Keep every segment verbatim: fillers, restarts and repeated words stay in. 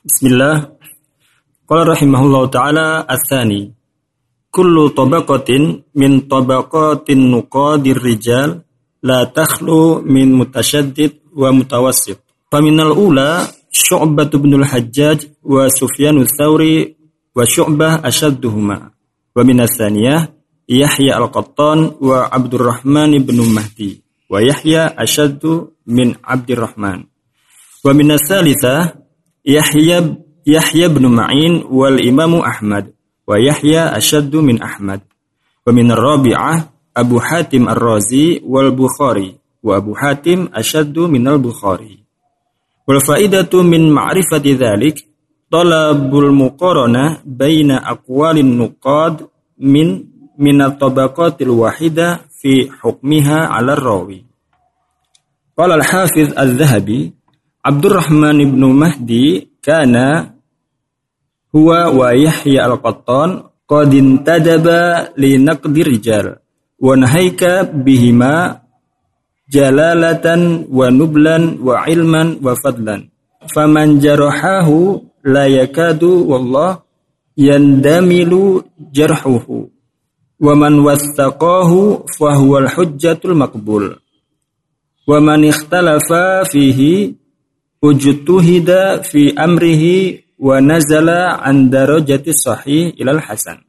Bismillah. Qala rahimahullahu ta'ala ats-tsani. Kullu tabaqatin min tabaqatin nuqadir rijal la takhlu min mutasyaddid wa mutawassit. Faminal ula Syu'bah bin al-Hajjaj wa Sufyan ats-Tsauri wa Syu'bah ashadduhuma. Wa minas tsaniyah Yahya al-Qattan wa Abdurrahman bin Mahdi wa Yahya ashaddu min Abdurrahman. Wa minas tsalitsah Yahya Yahya bin Ma'in wal Imam Ahmad wa Yahya ashaddu min Ahmad. Wa min ar-rabi'ah Abu Hatim ar-Razi wal Bukhari wa Abu Hatim ashaddu min al-Bukhari. Wal faidatu min ma'rifati dzalik talabul muqaranah baina aqwalin nuqad min min at-tabaqatil wahida fi hukmiha 'ala ar-rawi. Qala al-Hafiz al-Dhahabi Abdurrahman ibn Mahdi kana huwa wa Yahya al-Qattan qad intadaba li naqdi rijal wa nahaika bihima jalalatan wa nublan wa ilman wa fadlan faman jarahahu la yakadu wallah yandamilu jarhuhu wa man wathaqahu fa huwa al-hujjatul maqbul wa man ikhtalafa fihi ujtuhida fi amrihi wa nazala an darajati sahih ilal hasan.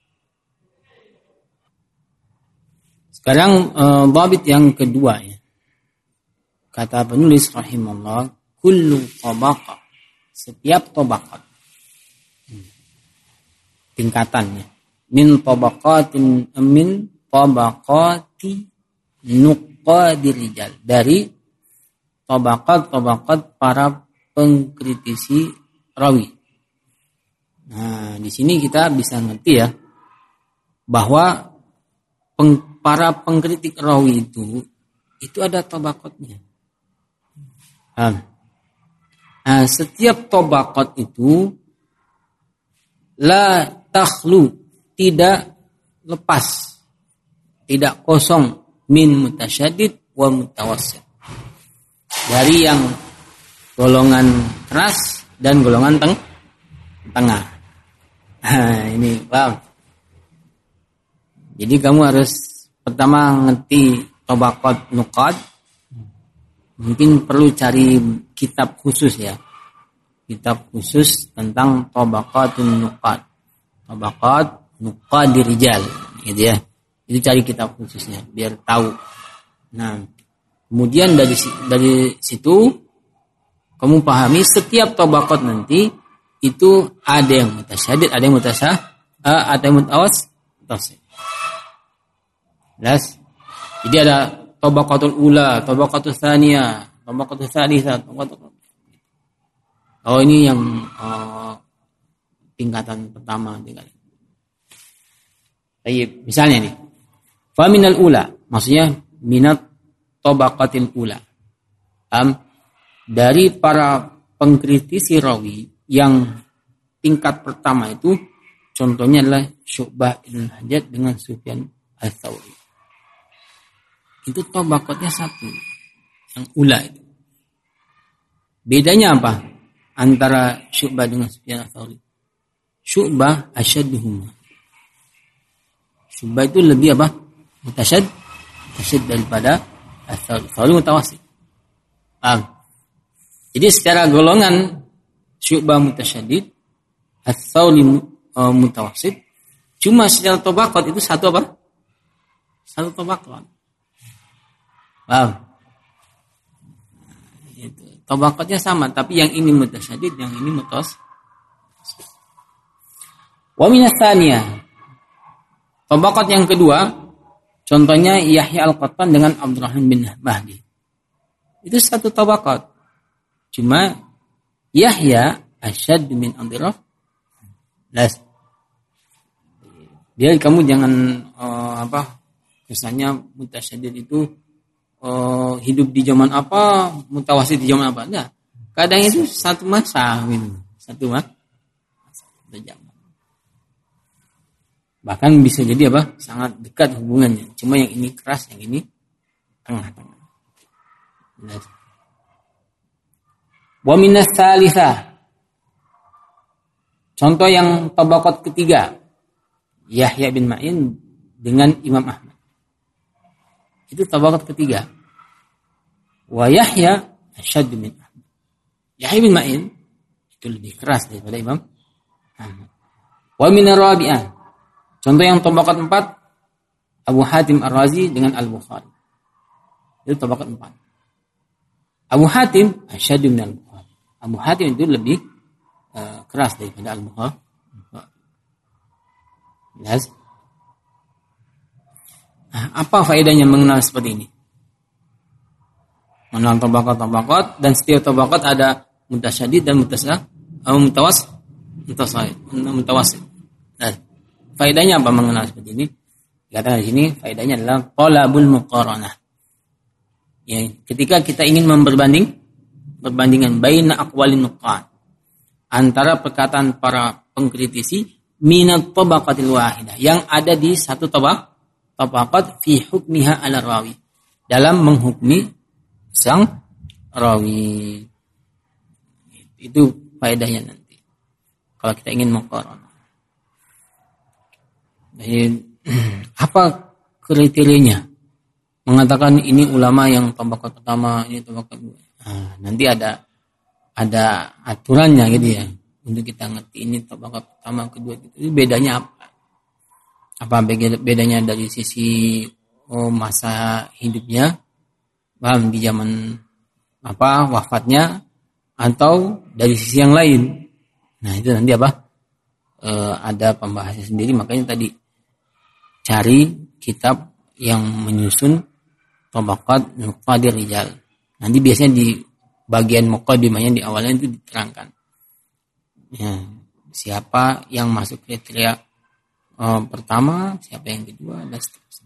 Sekarang uh, babit yang kedua ya. Kata penulis rahimahullah, kullu tabaqah, setiap tabaqat. Hmm. Tingkatannya. Min tabaqatin min tabaqati nuqadir rijal, dari tabaqat-tabaqat para pengkritisi rawi. Nah, di sini kita bisa ngerti ya bahwa peng, para pengkritik rawi itu itu ada tabaqatnya. Nah, setiap tabaqat itu la takhlu, tidak lepas, tidak kosong min mutasyaddid wa mutawassit, dari yang golongan keras dan golongan teng tengah. Nah, ini paham. Jadi kamu harus pertama ngerti tabaqat nuqad. Mungkin perlu cari kitab khusus ya. Kitab khusus tentang tabaqatun nuqad. Tabaqat nuqadir rijal, gitu ya. Itu cari kitab khususnya biar tahu. Nah, kemudian dari dari situ kamu pahami setiap tabaqat nanti itu ada yang mutasyaddid, ada yang mutasah, uh, ada yang mutawassit. Jelas? Jadi ada tabaqatul ula, tabaqatul tsaniyah, tabaqatul tsalitsah, tabaqatul. Oh, ini yang uh, tingkatan pertama, tingkatan. Baik, misalnya nih. Fa minal ula, maksudnya minat tabaqatil ula. Um, dari para pengkritisi rawi yang tingkat pertama itu contohnya adalah Syu'bah bin al-Hajjaj dengan Sufyan ats-Tsauri. Itu tabaqatnya satu, yang ula itu. Bedanya apa antara Syu'bah dengan Sufyan ats-Tsauri? Syu'bah asyadduhuma. Syu'bah itu lebih apa? Mutasyad, mutasyad daripada ats-Tsauri. Tsauri mutawassit. Paham? Jadi secara golongan Syu'bah mutasyaddid, ats-Tsauri uh, mutawassit. Cuma secara tabaqat itu satu apa? Satu tabaqat. Paham? Itu tabaqatnya sama, tapi yang ini mutasyaddid, yang ini mutawassit. Wa minas tsaniyah. Tabaqat yang kedua, contohnya Yahya al-Qattan dengan Abdurrahman bin Mahdi. Itu satu tabaqat. Cuma Yahya asyad min Abdurrahman. Las. Dia kamu jangan uh, apa? Kesannya mutasyaddid itu uh, hidup di zaman apa, mutawassit di zaman apa? Enggak. Kadang itu satu masa gitu. Satu masa. Satu zaman. Bahkan bisa jadi apa? Sangat dekat hubungannya. Cuma yang ini keras, yang ini tengah-tengah. Las. Wa minas tsalitsah, Contoh yang tabaqat ketiga, Yahya bin Ma'in dengan Imam Ahmad. Itu tabaqat ketiga. Wa Yahya asyaddu min Ahmad. Yahya bin Ma'in itu lebih keras daripada Imam Ahmad. Wa min ar-rabi'ah. Contoh yang tabaqat empat, Abu Hatim Ar-Razi dengan Al-Bukhari. Itu tabaqat empat. Abu Hatim asyaddu min Al-Bukhari. Abu Hatim itu lebih uh, keras daripada Al-Bukhari. Jelas? Nah, apa faedahnya mengenal seperti ini? Mengenal tabaqat-tabaqat, dan setiap tabaqat ada mutasyadid dan mutasah, uh, mutawas, mutawasit, mutawasit. Nah, faedahnya apa mengenal seperti ini? Dikatakan di sini faedahnya adalah talabul muqaranah. Ya, ketika kita ingin memperbanding perbandingan baina aqwalin nuqad, antara perkataan para pengkritisi minat tabaqatil wahidah yang ada di satu tabaq tabaqat fi hukmiha ala rawi, dalam menghukmi sang rawi. Itu faedahnya nanti kalau kita ingin muqaranah. Jadi apa kriterianya mengatakan ini ulama yang tabaqat pertama, ini tabaqat kedua? Nah, nanti ada ada aturannya gitu ya, untuk kita ngerti ini tabaqat pertama, kedua gitu. Itu bedanya apa? Apa bedanya dari sisi oh, masa hidupnya, paham, di zaman apa wafatnya, atau dari sisi yang lain? Nah, itu nanti apa? E, ada pembahasan sendiri. Makanya tadi cari kitab yang menyusun tabaqat nuqadir rijal. Nanti biasanya di bagian muqaddimahnya di awalnya itu diterangkan. Ya, siapa yang masuk kriteria uh, pertama, siapa yang kedua, dan seterusnya.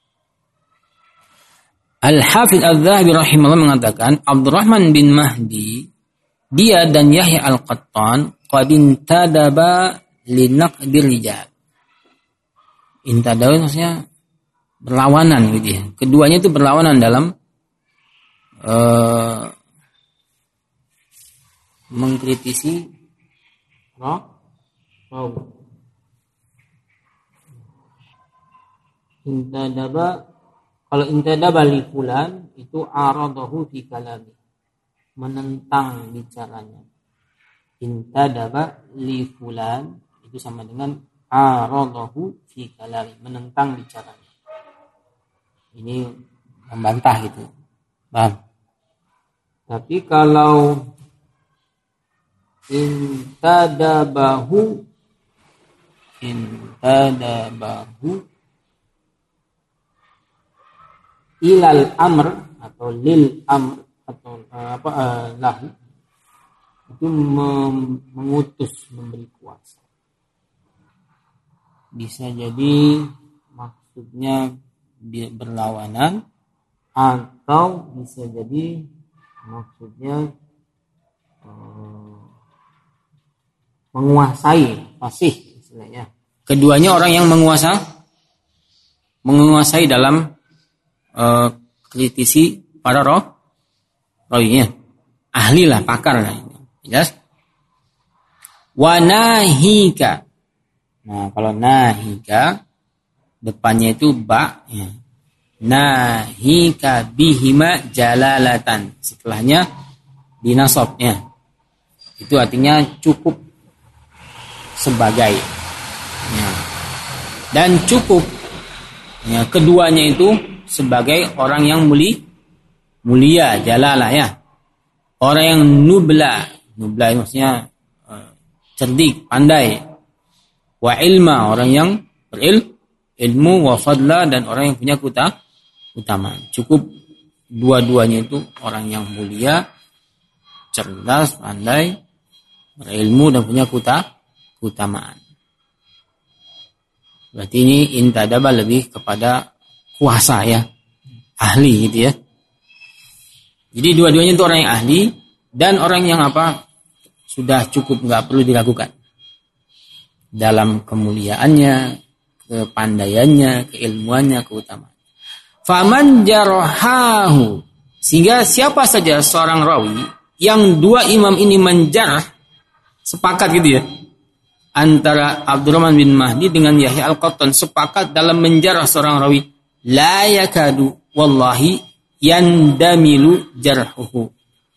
Al-Hafidz Adz-Dzahabi rahimahullah mengatakan Abdurrahman bin Mahdi, dia dan Yahya Al-Qattan qad intadaba li naqdir rijal. Intadaba maksudnya berlawanan gitu ya. Keduanya itu berlawanan dalam uh, mengkritisi rawi. Intadaba, kalau intadaba li fulan itu aradahu fi kalami, menentang bicaranya. Intadaba li fulan itu sama dengan aradahu fi kalami, menentang bicaranya. Ini membantah gitu. Paham? Tapi kalau intadabahu intadabahu ilal amr atau lil amr atau apa uh, lahu, itu mem- mengutus, memberi kuasa. Bisa jadi maksudnya berlawanan, atau bisa jadi maksudnya uh, menguasai, fasih istilahnya. Keduanya orang yang menguasa menguasai dalam uh, kritisi para roh rawinya, ahli lah, pakar lah, jelas. Wa nahika. Nah, kalau nahika depannya itu ba, ya. Nahika bihima jalalatan, setelahnya dinasabnya, itu artinya cukup sebagai, ya. Dan cukup, ya, keduanya itu sebagai orang yang muli, mulia, jalalah, ya. Orang yang nubla, nubla maksudnya uh, cerdik, pandai. Wa ilma, orang yang beril, ilmu, wa fadla, dan orang yang punya kuta, utamaan. Cukup dua-duanya itu orang yang mulia, cerdas, pandai, berilmu, dan punya kuta, keutamaan. Berarti ini intadaba lebih kepada kuasa, ya, ahli gitu ya. Jadi dua-duanya itu orang yang ahli dan orang yang apa, sudah cukup, nggak perlu diragukan dalam kemuliaannya, kepandaiannya, keilmuannya, keutamaan. Faman jarahahu, sehingga siapa saja seorang rawi yang dua imam ini menjarah, sepakat gitu ya, antara Abdurrahman bin Mahdi dengan Yahya Al-Qattan sepakat dalam menjarah seorang rawi. La yakadu wallahi yandamilu jarhuhu.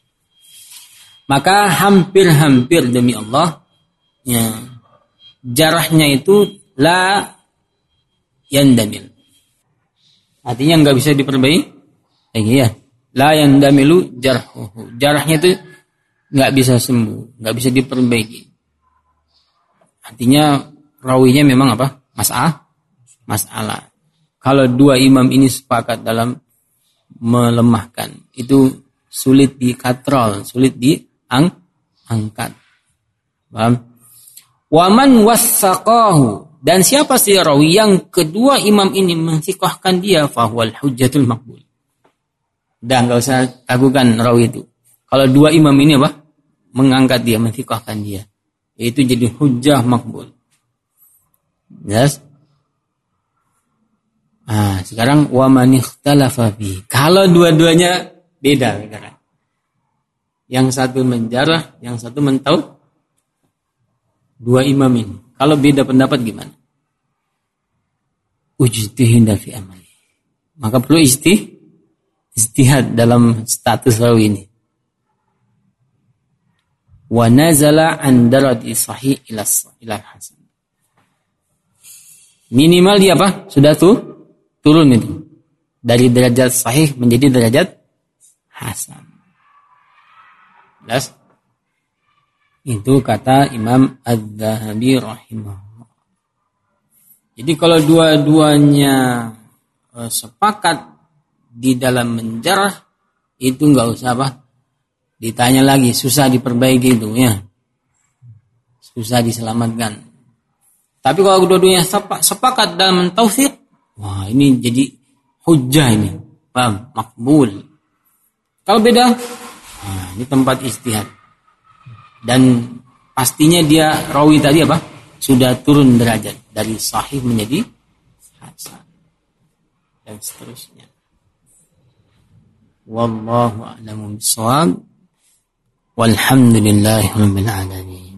Maka hampir-hampir demi Allah, ya, jarahnya itu la yandamil. Artinya nggak bisa diperbaiki. Ya, la yandamilu jarhuhu. Jarahnya itu nggak bisa sembuh, nggak bisa diperbaiki. Artinya rawinya memang apa? Masalah. Masalah. Kalau dua imam ini sepakat dalam melemahkan, itu sulit dikatrol, sulit diangkat. Paham? Waman wassaqahu, dan siapa sih rawi yang kedua imam ini mensikohkan dia, fahuwal hujjatul maqbul. Dan enggak usah ragukan rawi itu. Kalau dua imam ini apa? Mengangkat dia, mensikohkan dia, itu jadi hujjah makbul. Yes. Nah, sekarang wa man ikhtalafa fi. Kalau dua-duanya beda sekarang. Yang satu menjarah, yang satu mentau. Dua imam ini. Kalau beda pendapat gimana? Ujtihad fi amali. Maka perlu istih istihad dalam status rawi ini. Wa nazala an daradi sahih ila ila hasan. Minimal dia apa? Sudah tuh turun itu. Dari derajat sahih menjadi derajat hasan. Jelas? Itu kata Imam Az-Zahabi rahimahullah. Jadi kalau dua-duanya eh, sepakat di dalam menjarah, itu enggak usah apa? Ditanya lagi, susah diperbaiki itu ya. Susah diselamatkan. Tapi kalau dua-duanya sepakat dalam mentaufiq, wah ini jadi hujjah ini. Paham? Makbul. Kalau beda, nah, ini tempat istihad. Dan pastinya dia rawi tadi apa? Sudah turun derajat dari sahih menjadi hasan. Dan seterusnya. Wallahu a'lamu bishawab. Walhamdulillahirabbil alamin.